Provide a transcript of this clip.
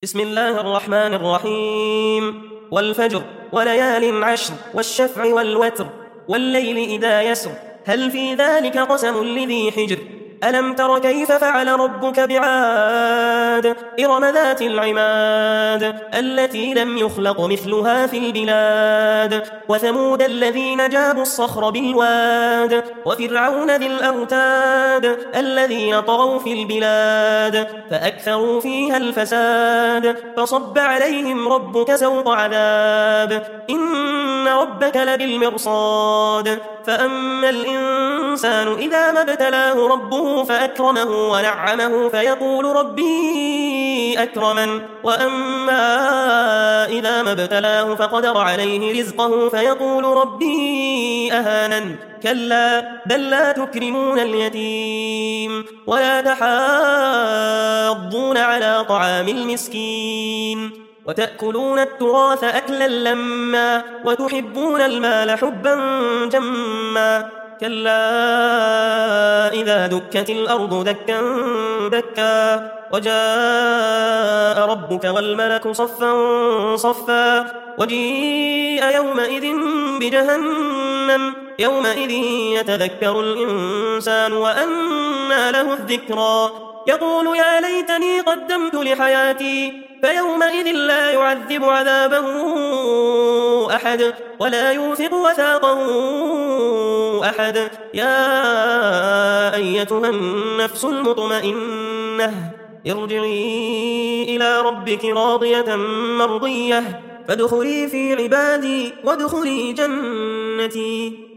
بسم الله الرحمن الرحيم والفجر وليال عشر والشفع والوتر والليل إذا يسر هل في ذلك قسم لذي حجر ألم تر كيف فعل ربك بعاد إرم ذات العماد التي لم يخلق مثلها في البلاد وثمود الذين جابوا الصخر بالواد وفرعون ذي الأوتاد الذين طغوا في البلاد فأكثروا فيها الفساد فصب عليهم ربك سوط عذاب إن ربك لبالمرصاد فأما الإنسان إذا ما ابتلاه ربه فأكرمه ونعمه فيقول ربي أكرمن وأما إذا ما ابتلاه فقدر عليه رزقه فيقول ربي أهانن كلا بل لا تكرمون اليتيم ولا تحاضون على طعام المسكين وتأكلون التراث أكلا لما وتحبون المال حبا جما كلا إذا دكت الأرض دكا دكا وجاء ربك والملك صفا صفا وجيء يومئذ بجهنم يومئذ يتذكر الإنسان وأنى له الذكرى يقول يا ليتني قدمت لحياتي فيومئذ لا يعذب عذابه أحد ولا يوثق وثاقه أحد يا أيتها النفس المطمئنة ارجعي إلى ربك راضية مرضية فادخلي في عبادي وادخلي جنتي.